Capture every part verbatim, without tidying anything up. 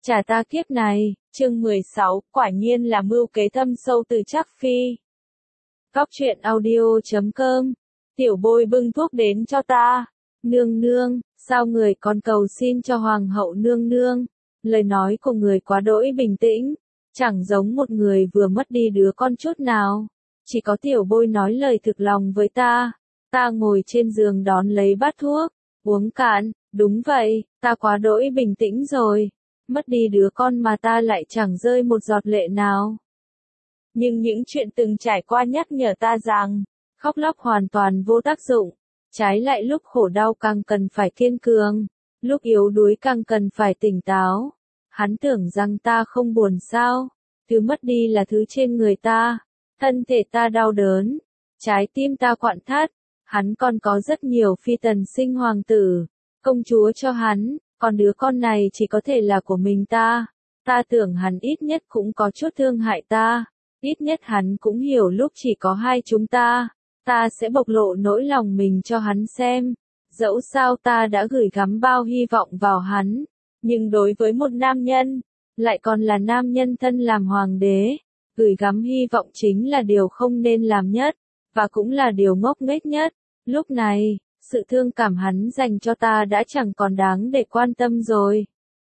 Trả ta kiếp này, chương mười sáu, quả nhiên là mưu kế thâm sâu từ Trác Phi. Góc truyện audio chấm com. Tiểu Bôi bưng thuốc đến cho ta. Nương nương, sao người còn cầu xin cho hoàng hậu nương nương? Lời nói của người quá đỗi bình tĩnh, chẳng giống một người vừa mất đi đứa con chút nào. Chỉ có Tiểu Bôi nói lời thực lòng với ta. Ta ngồi trên giường đón lấy bát thuốc, uống cạn. Đúng vậy, ta quá đỗi bình tĩnh rồi. Mất đi đứa con mà ta lại chẳng rơi một giọt lệ nào. Nhưng những chuyện từng trải qua nhắc nhở ta rằng, khóc lóc hoàn toàn vô tác dụng. Trái lại lúc khổ đau càng cần phải kiên cường, lúc yếu đuối càng cần phải tỉnh táo. Hắn tưởng rằng ta không buồn sao, thứ mất đi là thứ trên người ta, thân thể ta đau đớn, trái tim ta quặn thắt. Hắn còn có rất nhiều phi tần sinh hoàng tử, công chúa cho hắn. Còn đứa con này chỉ có thể là của mình ta. Ta tưởng hắn ít nhất cũng có chút thương hại ta. Ít nhất hắn cũng hiểu lúc chỉ có hai chúng ta. Ta sẽ bộc lộ nỗi lòng mình cho hắn xem. Dẫu sao ta đã gửi gắm bao hy vọng vào hắn. Nhưng đối với một nam nhân, lại còn là nam nhân thân làm hoàng đế, gửi gắm hy vọng chính là điều không nên làm nhất. Và cũng là điều ngốc nghếch nhất. Lúc này, sự thương cảm hắn dành cho ta đã chẳng còn đáng để quan tâm rồi.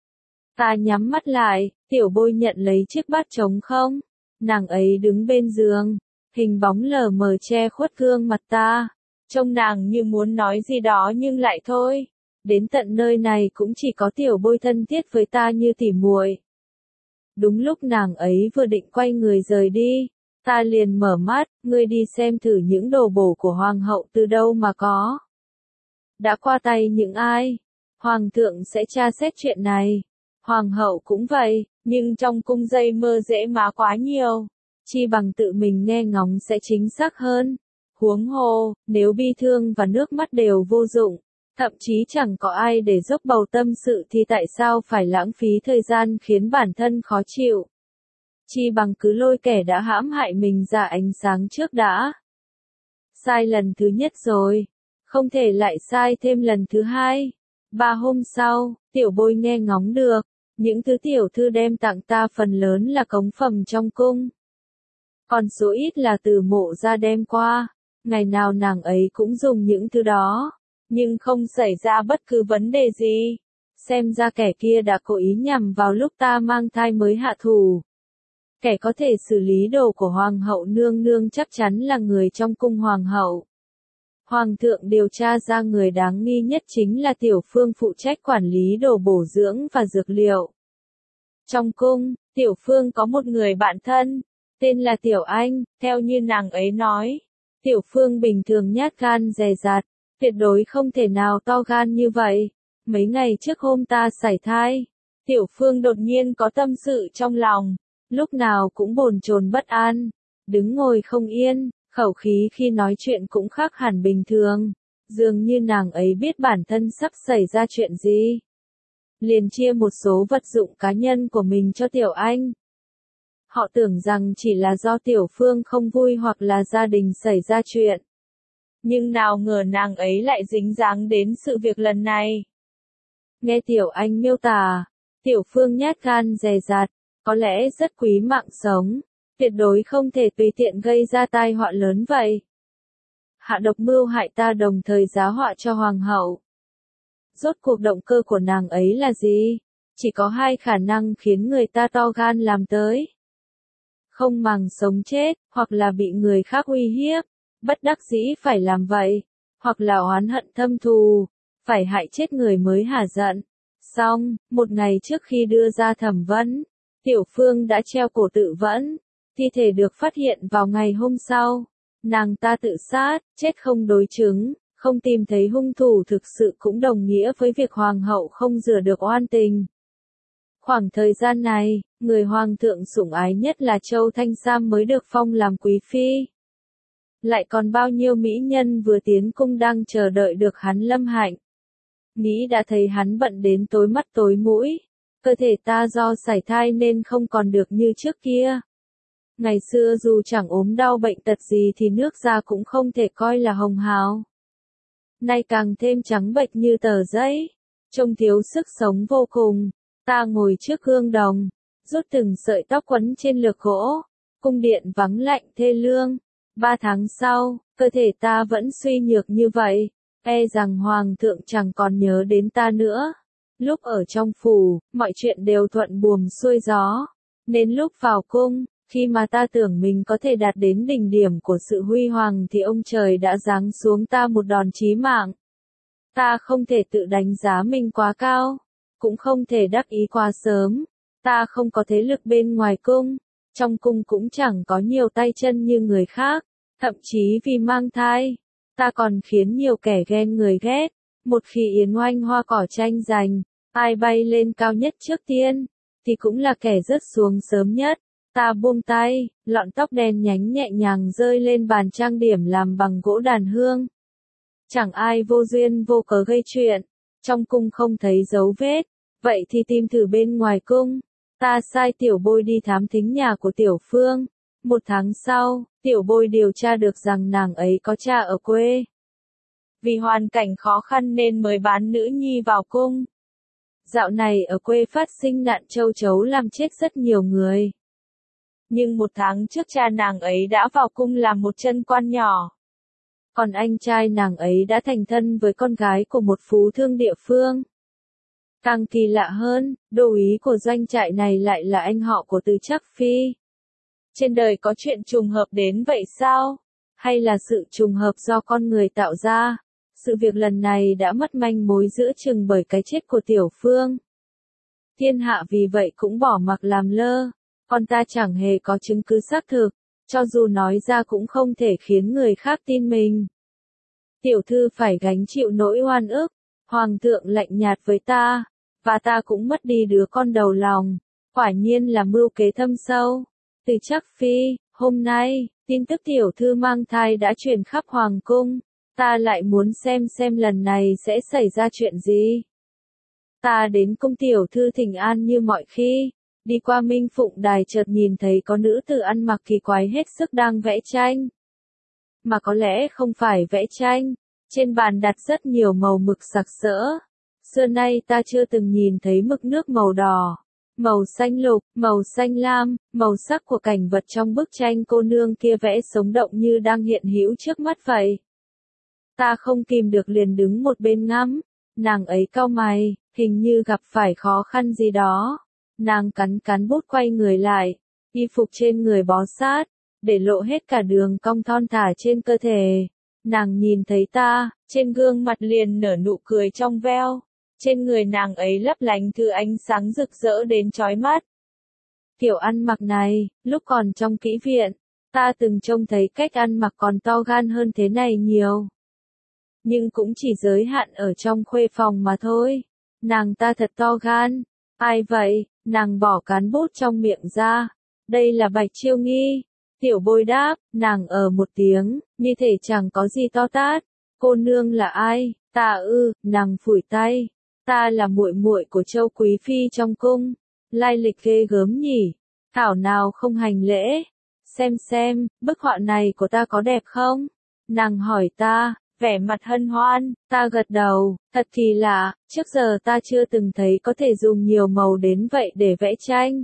Ta nhắm mắt lại, Tiểu Bôi nhận lấy chiếc bát trống không. Nàng ấy đứng bên giường, hình bóng lờ mờ che khuất gương mặt ta. Trông nàng như muốn nói gì đó nhưng lại thôi. Đến tận nơi này cũng chỉ có Tiểu Bôi thân thiết với ta như tỉ muội. Đúng lúc nàng ấy vừa định quay người rời đi, ta liền mở mắt, ngươi đi xem thử những đồ bổ của hoàng hậu từ đâu mà có. Đã qua tay những ai? Hoàng thượng sẽ tra xét chuyện này. Hoàng hậu cũng vậy, nhưng trong cung dây mơ dễ má quá nhiều. Chi bằng tự mình nghe ngóng sẽ chính xác hơn. Huống hồ, nếu bi thương và nước mắt đều vô dụng, thậm chí chẳng có ai để dốc bầu tâm sự thì tại sao phải lãng phí thời gian khiến bản thân khó chịu. Chi bằng cứ lôi kẻ đã hãm hại mình ra ánh sáng trước đã. Sai lần thứ nhất rồi. Không thể lại sai thêm lần thứ hai. Ba hôm sau, Tiểu Bôi nghe ngóng được, những thứ tiểu thư đem tặng ta phần lớn là cống phẩm trong cung. Còn số ít là từ mộ ra đem qua, ngày nào nàng ấy cũng dùng những thứ đó, nhưng không xảy ra bất cứ vấn đề gì. Xem ra kẻ kia đã cố ý nhằm vào lúc ta mang thai mới hạ thủ. Kẻ có thể xử lý đồ của hoàng hậu nương nương chắc chắn là người trong cung hoàng hậu. Hoàng thượng điều tra ra người đáng nghi nhất chính là Tiểu Phương phụ trách quản lý đồ bổ dưỡng và dược liệu. Trong cung, Tiểu Phương có một người bạn thân, tên là Tiểu Anh, theo như nàng ấy nói. Tiểu Phương bình thường nhát gan dè dặt, tuyệt đối không thể nào to gan như vậy. Mấy ngày trước hôm ta sảy thai, Tiểu Phương đột nhiên có tâm sự trong lòng, lúc nào cũng bồn chồn bất an, đứng ngồi không yên. Khẩu khí khi nói chuyện cũng khác hẳn bình thường, dường như nàng ấy biết bản thân sắp xảy ra chuyện gì. Liền chia một số vật dụng cá nhân của mình cho Tiểu Anh. Họ tưởng rằng chỉ là do Tiểu Phương không vui hoặc là gia đình xảy ra chuyện. Nhưng nào ngờ nàng ấy lại dính dáng đến sự việc lần này. Nghe Tiểu Anh miêu tả, Tiểu Phương nhát gan dè dặt, có lẽ rất quý mạng sống. Tuyệt đối không thể tùy tiện gây ra tai họa lớn vậy. Hạ độc mưu hại ta đồng thời giá họa cho hoàng hậu. Rốt cuộc động cơ của nàng ấy là gì? Chỉ có hai khả năng khiến người ta to gan làm tới. Không màng sống chết, hoặc là bị người khác uy hiếp, bất đắc dĩ phải làm vậy, hoặc là oán hận thâm thù, phải hại chết người mới hả giận. Xong, một ngày trước khi đưa ra thẩm vấn, Tiểu Phương đã treo cổ tự vẫn. Thi thể được phát hiện vào ngày hôm sau. Nàng ta tự sát, chết không đối chứng, không tìm thấy hung thủ thực sự cũng đồng nghĩa với việc hoàng hậu không rửa được oan tình. Khoảng thời gian này, người hoàng thượng sủng ái nhất là Châu Thanh Sam mới được phong làm quý phi. Lại còn bao nhiêu mỹ nhân vừa tiến cung đang chờ đợi được hắn lâm hạnh. Nghĩ đã thấy hắn bận đến tối mắt tối mũi. Cơ thể ta do sảy thai nên không còn được như trước kia. Ngày xưa dù chẳng ốm đau bệnh tật gì thì nước da cũng không thể coi là hồng hào. Nay càng thêm trắng bệch như tờ giấy, trông thiếu sức sống vô cùng. Ta ngồi trước gương đồng, rút từng sợi tóc quấn trên lược gỗ, cung điện vắng lạnh thê lương. Ba tháng sau, cơ thể ta vẫn suy nhược như vậy, e rằng hoàng thượng chẳng còn nhớ đến ta nữa. Lúc ở trong phủ, mọi chuyện đều thuận buồm xuôi gió. Đến lúc vào cung, khi mà ta tưởng mình có thể đạt đến đỉnh điểm của sự huy hoàng thì ông trời đã giáng xuống ta một đòn chí mạng. Ta không thể tự đánh giá mình quá cao, cũng không thể đắc ý quá sớm. Ta không có thế lực bên ngoài cung, trong cung cũng chẳng có nhiều tay chân như người khác, thậm chí vì mang thai, ta còn khiến nhiều kẻ ghen người ghét. Một khi yến oanh hoa cỏ tranh giành, ai bay lên cao nhất trước tiên, thì cũng là kẻ rớt xuống sớm nhất. Ta buông tay, lọn tóc đen nhánh nhẹ nhàng rơi lên bàn trang điểm làm bằng gỗ đàn hương. Chẳng ai vô duyên vô cớ gây chuyện, trong cung không thấy dấu vết, vậy thì tìm thử bên ngoài cung. Ta sai tiểu bôi đi thám thính nhà của tiểu phương. Một tháng sau, tiểu bôi điều tra được rằng nàng ấy có cha ở quê. Vì hoàn cảnh khó khăn nên mới bán nữ nhi vào cung. Dạo này ở quê phát sinh nạn châu chấu làm chết rất nhiều người. Nhưng một tháng trước cha nàng ấy đã vào cung làm một chân quan nhỏ. Còn anh trai nàng ấy đã thành thân với con gái của một phú thương địa phương. Càng kỳ lạ hơn, đô úy của doanh trại này lại là anh họ của Từ Trác Phi. Trên đời có chuyện trùng hợp đến vậy sao? Hay là sự trùng hợp do con người tạo ra? Sự việc lần này đã mất manh mối giữa chừng bởi cái chết của Tiểu Phương. Thiên hạ vì vậy cũng bỏ mặc làm lơ, còn ta chẳng hề có chứng cứ xác thực, cho dù nói ra cũng không thể khiến người khác tin mình. Tiểu thư phải gánh chịu nỗi oan ức, hoàng thượng lạnh nhạt với ta, và ta cũng mất đi đứa con đầu lòng, quả nhiên là mưu kế thâm sâu. Từ Trác Phi, hôm nay, tin tức tiểu thư mang thai đã truyền khắp hoàng cung, ta lại muốn xem xem lần này sẽ xảy ra chuyện gì. Ta đến cung tiểu thư thỉnh an như mọi khi, đi qua Minh Phụng Đài chợt nhìn thấy có nữ tử ăn mặc kỳ quái hết sức đang vẽ tranh. Mà có lẽ không phải vẽ tranh, trên bàn đặt rất nhiều màu mực sặc sỡ. Xưa nay ta chưa từng nhìn thấy mực nước màu đỏ, màu xanh lục, màu xanh lam, màu sắc của cảnh vật trong bức tranh cô nương kia vẽ sống động như đang hiện hữu trước mắt vậy. Ta không kìm được liền đứng một bên ngắm, nàng ấy cau mày, hình như gặp phải khó khăn gì đó. Nàng cắn cắn bút quay người lại, y phục trên người bó sát, để lộ hết cả đường cong thon thả trên cơ thể. Nàng nhìn thấy ta, trên gương mặt liền nở nụ cười trong veo. Trên người nàng ấy lấp lánh thứ ánh sáng rực rỡ đến chói mắt. Kiểu ăn mặc này, lúc còn trong kỹ viện, ta từng trông thấy cách ăn mặc còn to gan hơn thế này nhiều. Nhưng cũng chỉ giới hạn ở trong khuê phòng mà thôi. Nàng ta thật to gan. Ai vậy? Nàng bỏ cán bút trong miệng ra. Đây là Bạch Chiêu Nghi. Tiểu bôi đáp, nàng ở một tiếng, như thể chẳng có gì to tát. Cô nương là ai? Ta ư, nàng phủi tay. Ta là muội muội của Châu Quý Phi trong cung. Lai lịch ghê gớm nhỉ. Thảo nào không hành lễ. Xem xem, bức họa này của ta có đẹp không? Nàng hỏi ta, vẻ mặt hân hoan, ta gật đầu, thật kỳ lạ, trước giờ ta chưa từng thấy có thể dùng nhiều màu đến vậy để vẽ tranh.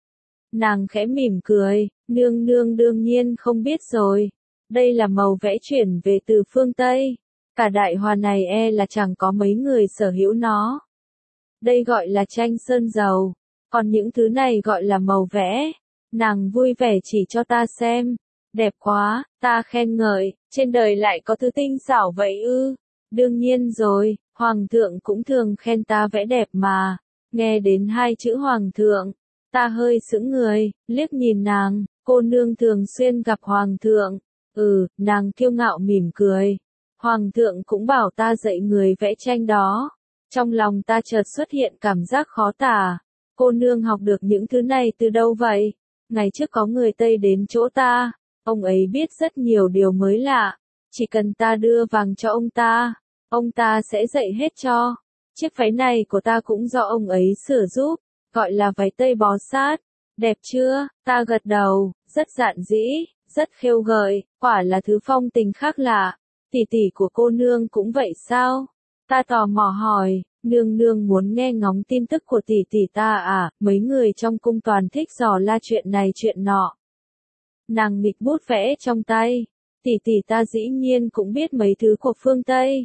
Nàng khẽ mỉm cười, nương nương đương nhiên không biết rồi. Đây là màu vẽ chuyển về từ phương Tây. Cả đại hòa này e là chẳng có mấy người sở hữu nó. Đây gọi là tranh sơn dầu, còn những thứ này gọi là màu vẽ. Nàng vui vẻ chỉ cho ta xem. Đẹp quá, ta khen ngợi, trên đời lại có thứ tinh xảo vậy ư. Đương nhiên rồi, hoàng thượng cũng thường khen ta vẽ đẹp mà. Nghe đến hai chữ hoàng thượng, ta hơi sững người, liếc nhìn nàng, cô nương thường xuyên gặp hoàng thượng. Ừ, nàng kiêu ngạo mỉm cười. Hoàng thượng cũng bảo ta dạy người vẽ tranh đó. Trong lòng ta chợt xuất hiện cảm giác khó tả. Cô nương học được những thứ này từ đâu vậy? Ngày trước có người Tây đến chỗ ta, ông ấy biết rất nhiều điều mới lạ. Chỉ cần ta đưa vàng cho ông ta, ông ta sẽ dạy hết cho. Chiếc váy này của ta cũng do ông ấy sửa giúp, gọi là váy Tây bó sát. Đẹp chưa? Ta gật đầu, rất dạn dĩ, rất khêu gợi, quả là thứ phong tình khác lạ. Tỷ tỷ của cô nương cũng vậy sao? Ta tò mò hỏi, Nương nương muốn nghe ngóng tin tức của tỷ tỷ ta à, mấy người trong cung toàn thích dò la chuyện này chuyện nọ. Nàng nghịch bút vẽ trong tay, tỷ tỷ ta dĩ nhiên cũng biết mấy thứ của phương Tây.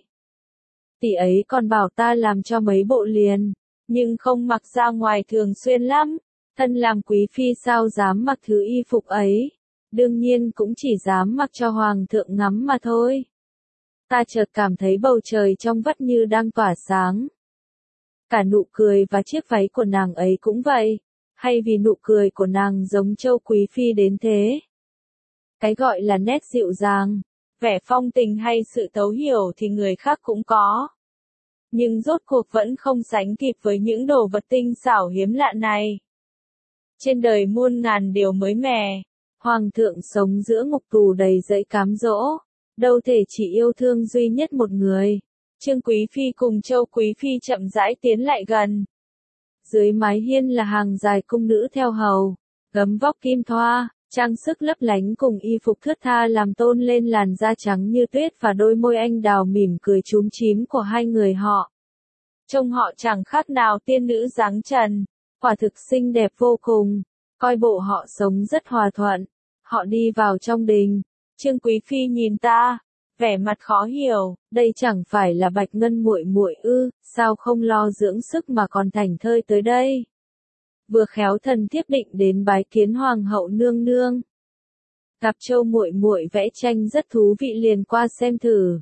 Tỷ ấy còn bảo ta làm cho mấy bộ liền, nhưng không mặc ra ngoài thường xuyên lắm, thân làm quý phi sao dám mặc thứ y phục ấy, đương nhiên cũng chỉ dám mặc cho hoàng thượng ngắm mà thôi. Ta chợt cảm thấy bầu trời trong vắt như đang tỏa sáng. Cả nụ cười và chiếc váy của nàng ấy cũng vậy, hay vì nụ cười của nàng giống Châu quý phi đến thế. Cái gọi là nét dịu dàng, vẻ phong tình hay sự thấu hiểu thì người khác cũng có. Nhưng rốt cuộc vẫn không sánh kịp với những đồ vật tinh xảo hiếm lạ này. Trên đời muôn ngàn điều mới mẻ, hoàng thượng sống giữa ngục tù đầy dẫy cám dỗ, đâu thể chỉ yêu thương duy nhất một người. Trương Quý Phi cùng Châu Quý Phi chậm rãi tiến lại gần. Dưới mái hiên là hàng dài cung nữ theo hầu, gấm vóc kim thoa, trang sức lấp lánh cùng y phục thướt tha làm tôn lên làn da trắng như tuyết và đôi môi anh đào mỉm cười chúm chím của hai người họ. Trông họ chẳng khác nào tiên nữ dáng trần, quả thực xinh đẹp vô cùng, coi bộ họ sống rất hòa thuận. Họ đi vào trong đình, Trương Quý Phi nhìn ta, vẻ mặt khó hiểu, đây chẳng phải là Bạch Ngân muội muội ư, sao không lo dưỡng sức mà còn thảnh thơi tới đây. Vừa khéo thần thiếp định đến bái kiến hoàng hậu nương nương. Gặp Châu muội muội vẽ tranh rất thú vị liền qua xem thử.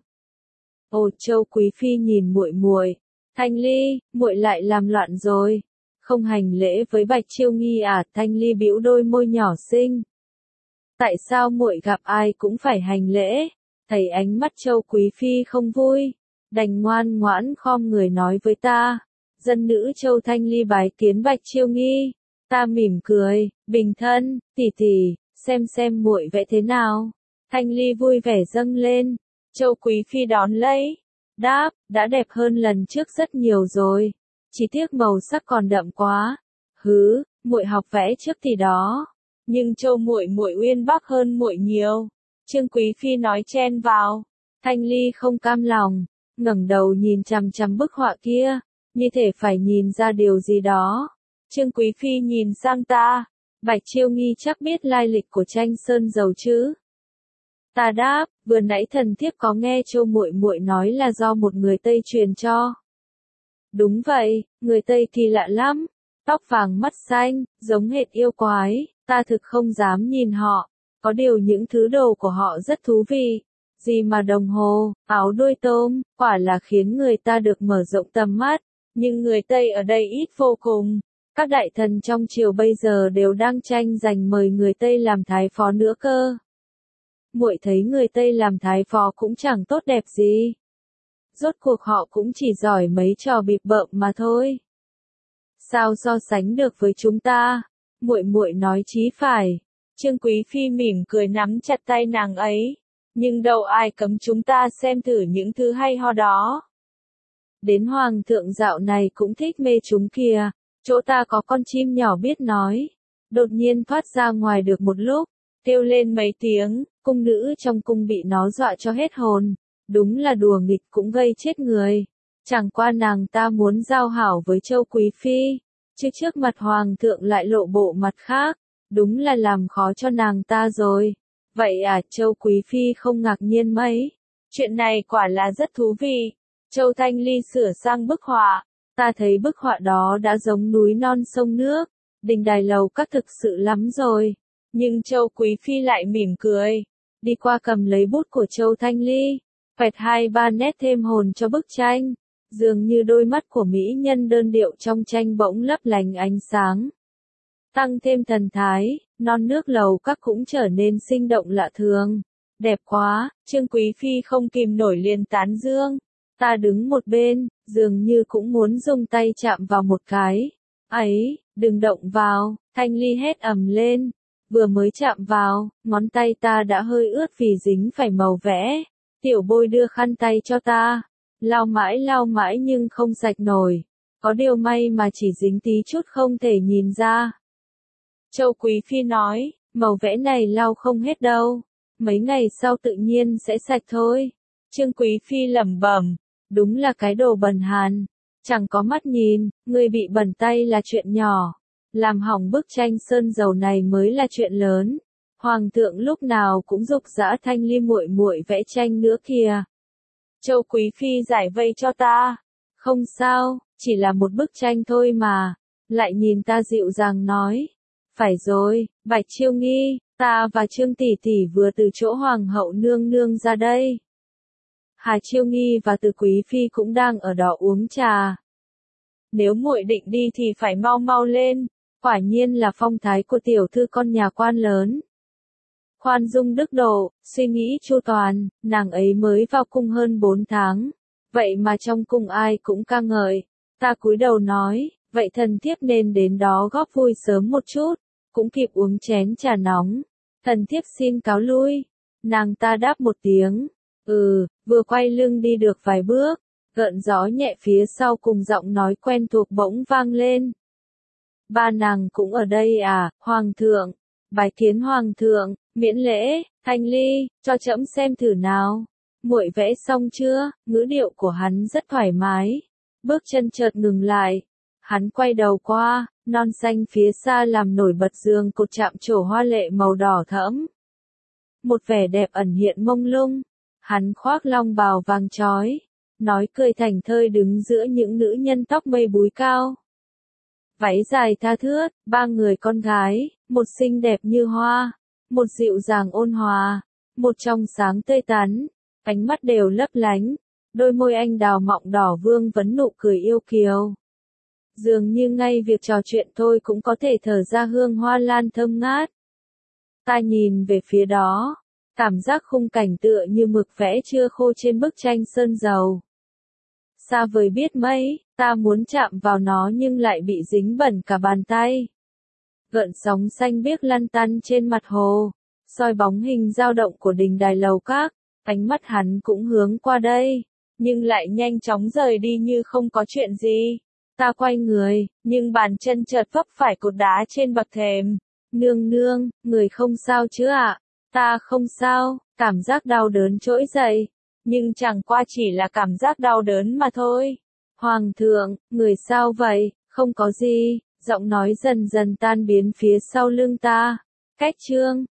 Ồ, Châu Quý Phi nhìn muội muội, Thanh Ly, muội lại làm loạn rồi, không hành lễ với Bạch Chiêu Nghi à? Thanh Ly bĩu đôi môi nhỏ xinh. Tại sao muội gặp ai cũng phải hành lễ? Thấy ánh mắt Châu Quý Phi không vui, đành ngoan ngoãn khom người nói với ta. Dân nữ Châu Thanh Ly bái kiến Bạch Chiêu Nghi. Ta mỉm cười, bình thân, tỷ tỷ, xem xem muội vẽ thế nào. Thanh Ly vui vẻ dâng lên. Châu Quý Phi đón lấy, đáp, đã đẹp hơn lần trước rất nhiều rồi, chỉ tiếc màu sắc còn đậm quá. Hứ, muội học vẽ trước thì đó, nhưng Châu muội muội uyên bác hơn muội nhiều. Trương Quý Phi nói chen vào. Thanh Ly không cam lòng, ngẩng đầu nhìn chằm chằm bức họa kia, như thể phải nhìn ra điều gì đó. Trương Quý Phi nhìn sang ta, Bạch Chiêu Nghi chắc biết lai lịch của tranh sơn dầu chứ? Ta đáp, vừa nãy thần thiếp có nghe Châu muội muội nói là do một người Tây truyền cho. Đúng vậy, người Tây kỳ lạ lắm, tóc vàng mắt xanh, giống hệt yêu quái, ta thực không dám nhìn họ, có điều những thứ đồ của họ rất thú vị, gì mà đồng hồ, áo đuôi tôm, quả là khiến người ta được mở rộng tầm mắt, nhưng người Tây ở đây ít vô cùng. Các đại thần trong triều bây giờ đều đang tranh giành mời người Tây làm thái phó nữa cơ. Muội thấy người Tây làm thái phó cũng chẳng tốt đẹp gì. Rốt cuộc họ cũng chỉ giỏi mấy trò bịp bợm mà thôi. Sao so sánh được với chúng ta? Muội muội nói chí phải. Trương Quý Phi mỉm cười nắm chặt tay nàng ấy. Nhưng đâu ai cấm chúng ta xem thử những thứ hay ho đó. Đến hoàng thượng dạo này cũng thích mê chúng kìa. Chỗ ta có con chim nhỏ biết nói. Đột nhiên thoát ra ngoài được một lúc, kêu lên mấy tiếng, cung nữ trong cung bị nó dọa cho hết hồn. Đúng là đùa nghịch cũng gây chết người. Chẳng qua nàng ta muốn giao hảo với Châu Quý Phi, chứ trước mặt hoàng thượng lại lộ bộ mặt khác. Đúng là làm khó cho nàng ta rồi. Vậy à, Châu Quý Phi không ngạc nhiên mấy. Chuyện này quả là rất thú vị. Châu Thanh Ly sửa sang bức họa. Ta thấy bức họa đó đã giống núi non sông nước, đình đài lầu các thực sự lắm rồi. Nhưng Châu Quý Phi lại mỉm cười, đi qua cầm lấy bút của Châu Thanh Ly, vạch hai ba nét thêm hồn cho bức tranh, dường như đôi mắt của mỹ nhân đơn điệu trong tranh bỗng lấp lánh ánh sáng. Tăng thêm thần thái, non nước lầu các cũng trở nên sinh động lạ thường. Đẹp quá, Trương Quý Phi không kìm nổi liền tán dương. Ta đứng một bên, dường như cũng muốn dùng tay chạm vào một cái. Ấy, đừng động vào, Thanh Ly hét ầm lên. Vừa mới chạm vào, ngón tay ta đã hơi ướt vì dính phải màu vẽ. Tiểu Bôi đưa khăn tay cho ta. Lau mãi lau mãi nhưng không sạch nổi. Có điều may mà chỉ dính tí chút không thể nhìn ra. Châu Quý Phi nói, màu vẽ này lau không hết đâu. Mấy ngày sau tự nhiên sẽ sạch thôi. Trương Quý Phi lẩm bẩm. Đúng là cái đồ bần hàn. Chẳng có mắt nhìn, người bị bẩn tay là chuyện nhỏ. Làm hỏng bức tranh sơn dầu này mới là chuyện lớn. Hoàng thượng lúc nào cũng giục giã Thanh Ly muội muội vẽ tranh nữa kìa. Châu Quý Phi giải vây cho ta. Không sao, chỉ là một bức tranh thôi mà. Lại nhìn ta dịu dàng nói. Phải rồi, Bạch Chiêu Nghi, ta và Trương tỷ tỷ vừa từ chỗ Hoàng hậu nương nương ra đây. Hà Chiêu Nghi và Từ Quý Phi cũng đang ở đó uống trà. Nếu muội định đi thì phải mau mau lên, quả nhiên là phong thái của tiểu thư con nhà quan lớn. Khoan dung đức độ, suy nghĩ chu toàn, nàng ấy mới vào cung hơn bốn tháng. Vậy mà trong cung ai cũng ca ngợi. Ta cúi đầu nói, vậy thần thiếp nên đến đó góp vui sớm một chút, cũng kịp uống chén trà nóng. Thần thiếp xin cáo lui. Nàng ta đáp một tiếng. Ừ, vừa quay lưng đi được vài bước, gợn gió nhẹ phía sau cùng giọng nói quen thuộc bỗng vang lên. Ba nàng cũng ở đây à, Hoàng thượng, bái kiến Hoàng thượng, miễn lễ, Thanh Ly, cho trẫm xem thử nào. Muội vẽ xong chưa? Ngữ điệu của hắn rất thoải mái. Bước chân chợt ngừng lại. Hắn quay đầu qua, non xanh phía xa làm nổi bật giường cột chạm trổ hoa lệ màu đỏ thẫm. Một vẻ đẹp ẩn hiện mông lung. Hắn khoác long bào vàng chói, nói cười thành thơi đứng giữa những nữ nhân tóc mây búi cao. Váy dài tha thướt, ba người con gái, một xinh đẹp như hoa, một dịu dàng ôn hòa, một trong sáng tươi tắn, ánh mắt đều lấp lánh, đôi môi anh đào mọng đỏ vương vấn nụ cười yêu kiều. Dường như ngay việc trò chuyện thôi cũng có thể thở ra hương hoa lan thơm ngát. Ta nhìn về phía đó. Cảm giác khung cảnh tựa như mực vẽ chưa khô trên bức tranh sơn dầu. Xa vời biết mấy, ta muốn chạm vào nó nhưng lại bị dính bẩn cả bàn tay. Gợn sóng xanh biếc lăn tăn trên mặt hồ, soi bóng hình dao động của đình đài lầu các, ánh mắt hắn cũng hướng qua đây, nhưng lại nhanh chóng rời đi như không có chuyện gì. Ta quay người, nhưng bàn chân chợt vấp phải cột đá trên bậc thềm. Nương nương, người không sao chứ ạ? Ta không sao, cảm giác đau đớn trỗi dậy, nhưng chẳng qua chỉ là cảm giác đau đớn mà thôi. Hoàng thượng, người sao vậy? Không có gì, giọng nói dần dần tan biến phía sau lưng ta. Cách chương